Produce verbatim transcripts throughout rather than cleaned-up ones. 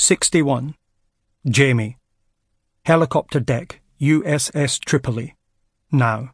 sixty-one. Jamie. Helicopter deck, U S S Tripoli. Now.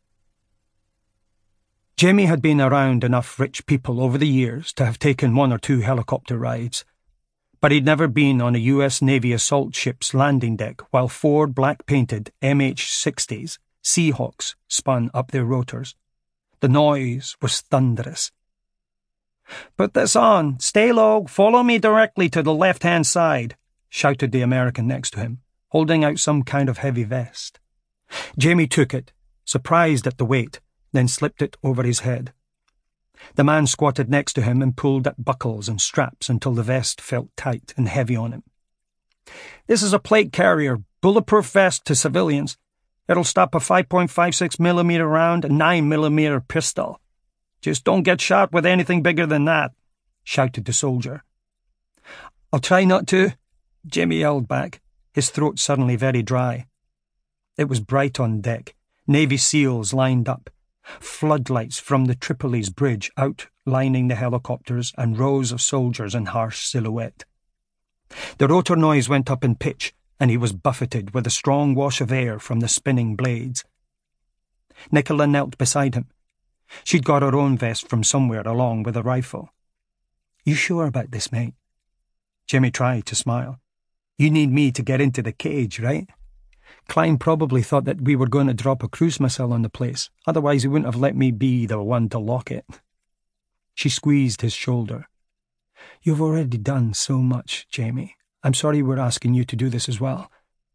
Jamie had been around enough rich people over the years to have taken one or two helicopter rides, but he'd never been on a U S Navy assault ship's landing deck while four black-painted M H sixties, Seahawks, spun up their rotors. The noise was thunderous. "Put this on, stay low, follow me directly to the left-hand side," shouted the American next to him, holding out some kind of heavy vest. Jamie took it, surprised at the weight, then slipped it over his head. The man squatted next to him and pulled at buckles and straps until the vest felt tight and heavy on him. "This is a plate carrier, bulletproof vest to civilians. It'll stop a five point five six millimeter round and nine millimeter pistol. Just don't get shot with anything bigger than that," shouted the soldier. "I'll try not to," Jimmy yelled back, his throat suddenly very dry. It was bright on deck, Navy SEALs lined up, floodlights from the Tripoli's bridge outlining the helicopters and rows of soldiers in harsh silhouette. The rotor noise went up in pitch, and he was buffeted with a strong wash of air from the spinning blades. Nicola knelt beside him. She'd got her own vest from somewhere along with a rifle. "You sure about this, mate?" Jimmy tried to smile. "You need me to get into the cage, right? Klein probably thought that we were going to drop a cruise missile on the place. Otherwise he wouldn't have let me be the one to lock it." She squeezed his shoulder. "You've already done so much, Jamie. I'm sorry we're asking you to do this as well."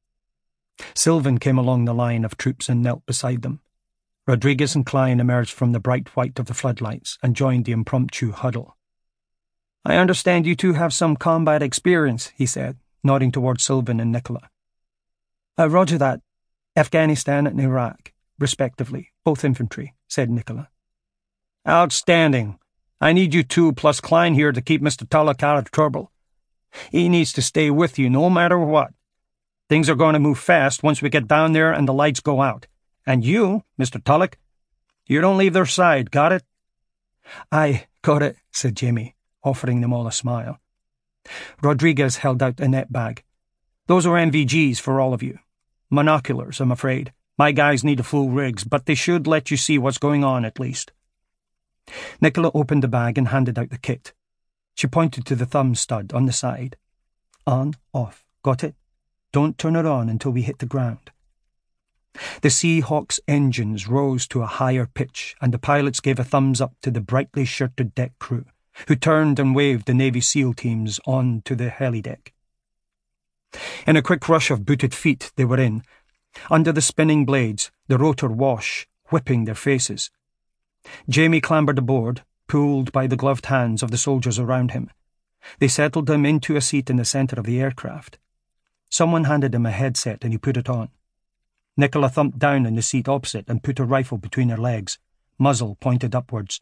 Sylvan came along the line of troops and knelt beside them. Rodriguez and Klein emerged from the bright white of the floodlights and joined the impromptu huddle. "I understand you two have some combat experience," he said, nodding towards Sylvan and Nicola. Uh, "Roger that. Afghanistan and Iraq, respectively, both infantry," said Nicola. "Outstanding. I need you two plus Klein here to keep Mister Tulloch out of trouble. He needs to stay with you no matter what. Things are going to move fast once we get down there and the lights go out. And you, Mister Tulloch, you don't leave their side, got it?" "Aye, got it," said Jamie, offering them all a smile. Rodriguez held out a net bag. "Those are M V Gs for all of you. Monoculars, I'm afraid. My guys need a full rigs, but they should let you see what's going on at least." Nicola opened the bag and handed out the kit. She pointed to the thumb stud on the side. "On, off. Got it? Don't turn it on until we hit the ground." The Seahawk's engines rose to a higher pitch, and the pilots gave a thumbs up to the brightly shirted deck crew, who turned and waved the Navy SEAL teams on to the helideck. In a quick rush of booted feet they were in, under the spinning blades, the rotor wash whipping their faces. Jamie clambered aboard, pulled by the gloved hands of the soldiers around him. They settled him into a seat in the centre of the aircraft. Someone handed him a headset and he put it on. Nicola thumped down in the seat opposite and put her rifle between her legs, muzzle pointed upwards.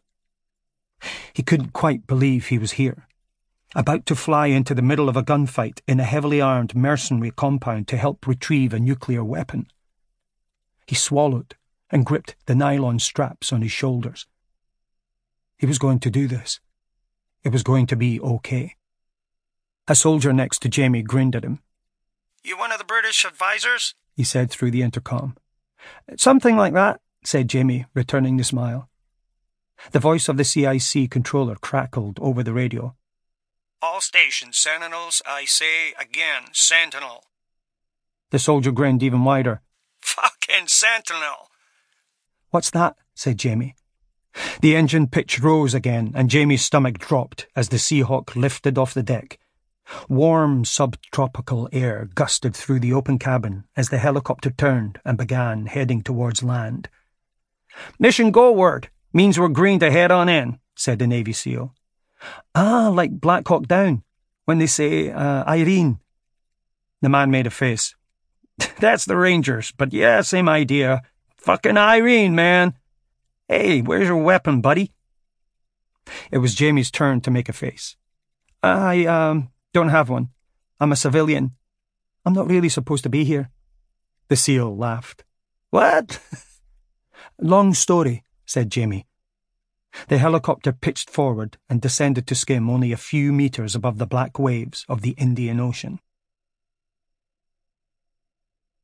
He couldn't quite believe he was here, about to fly into the middle of a gunfight in a heavily armed mercenary compound to help retrieve a nuclear weapon. He swallowed and gripped the nylon straps on his shoulders. He was going to do this. It was going to be okay. A soldier next to Jamie grinned at him. "You one of the British advisors?" he said through the intercom. "Something like that," said Jamie, returning the smile. The voice of the C I C controller crackled over the radio. "All stations, Sentinels, I say again, Sentinel." The soldier grinned even wider. "Fucking Sentinel!" "What's that?" said Jamie. The engine pitch rose again, and Jamie's stomach dropped as the Seahawk lifted off the deck. Warm subtropical air gusted through the open cabin as the helicopter turned and began heading towards land. "Mission goalward means we're green to head on in," said the Navy SEAL. "Ah, like Black Hawk Down, when they say, uh, Irene." The man made a face. "That's the Rangers, but yeah, same idea. Fucking Irene, man. Hey, where's your weapon, buddy?" It was Jamie's turn to make a face. I, um... don't have one. I'm a civilian. I'm not really supposed to be here." The SEAL laughed. "What?" "Long story," said Jamie. The helicopter pitched forward and descended to skim only a few metres above the black waves of the Indian Ocean.